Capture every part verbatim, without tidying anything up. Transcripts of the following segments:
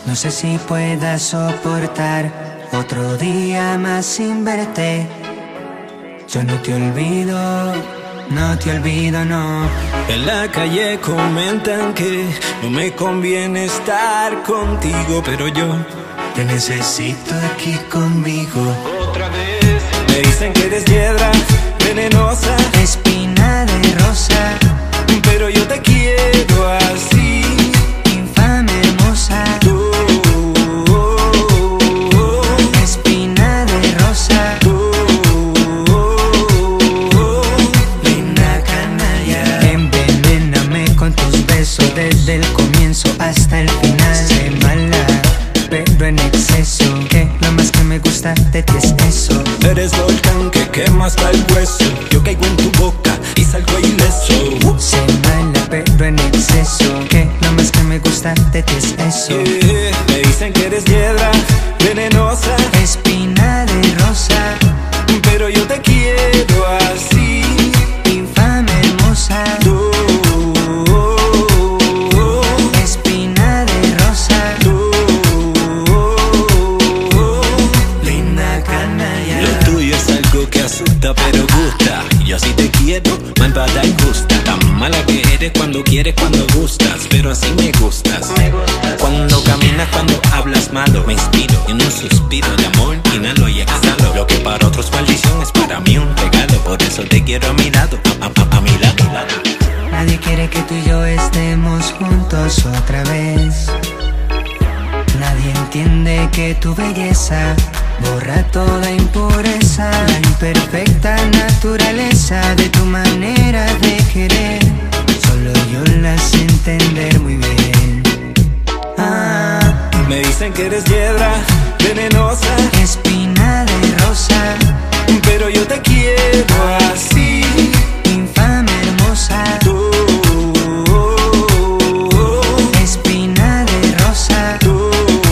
No sé si pueda soportar otro día más sin verte. Yo no te olvido, no te olvido, no. En la calle comentan que no me conviene estar contigo, pero yo te necesito aquí conmigo. Otra vez me dicen que eres hiedra venenosa, espina de rosa, pero yo te quiero así, infame hermosa. Tú, espina de rosa, tú, linda canalla. Envenéname con tus besos desde el comienzo hasta el final. Sé mala, pero en exceso, que lo más que me gusta de ti es eso. Eres volcán que quema hasta el hueso. Yo caigo en tu boca y salgo ileso. Sé mala, pero en exceso, que lo más que me gusta de ti es eso. Yeah. Me dicen que eres hiedra venenosa, espina de rosa, pero yo te quiero así, infame hermosa. Tú, espina de rosa, tú, linda canalla. lo tuyo es algo que asusta pero gusta. Yo así te quiero, malvada y justa. Tan mala que eres cuando quieres, cuando gustas, pero así me gustas. Cuando caminas, cuando hablas malo, me inspiro en un suspiro de amor, inhalo y exhalo. Lo que para otros maldición es para mí un regalo. Por eso te quiero a mi lado, a, a, a mi lado. Nadie quiere que tú y yo estemos juntos otra vez. Nadie entiende que tu belleza borra toda impureza, la imperfecta naturaleza de tu manera de querer. Solo yo la sé entender muy bien. Ah, Me dicen que eres hiedra venenosa, espina de rosa, pero yo te quiero así, infame hermosa. tú, espina de rosa, tú,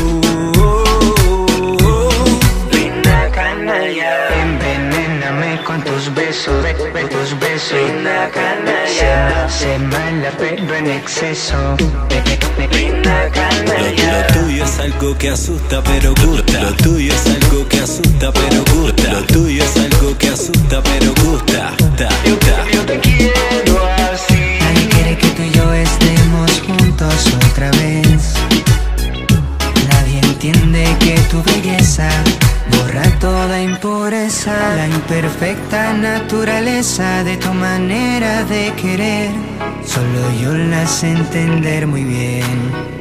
linda canalla. Envenéname con tus besos, con tus besos, linda canalla. Sé mala pero en exceso, linda Lo, canalla. lo tuyo es algo que asusta pero gusta. Lo tuyo es algo que asusta pero gusta. Lo tuyo es algo que asusta pero gusta. Ta, ta. Yo te quiero así. Nadie quiere que tú y yo estemos juntos otra vez. Nadie entiende que tu belleza borra toda impureza, la imperfecta naturaleza de tu manera de querer. Solo yo la sé entender muy bien.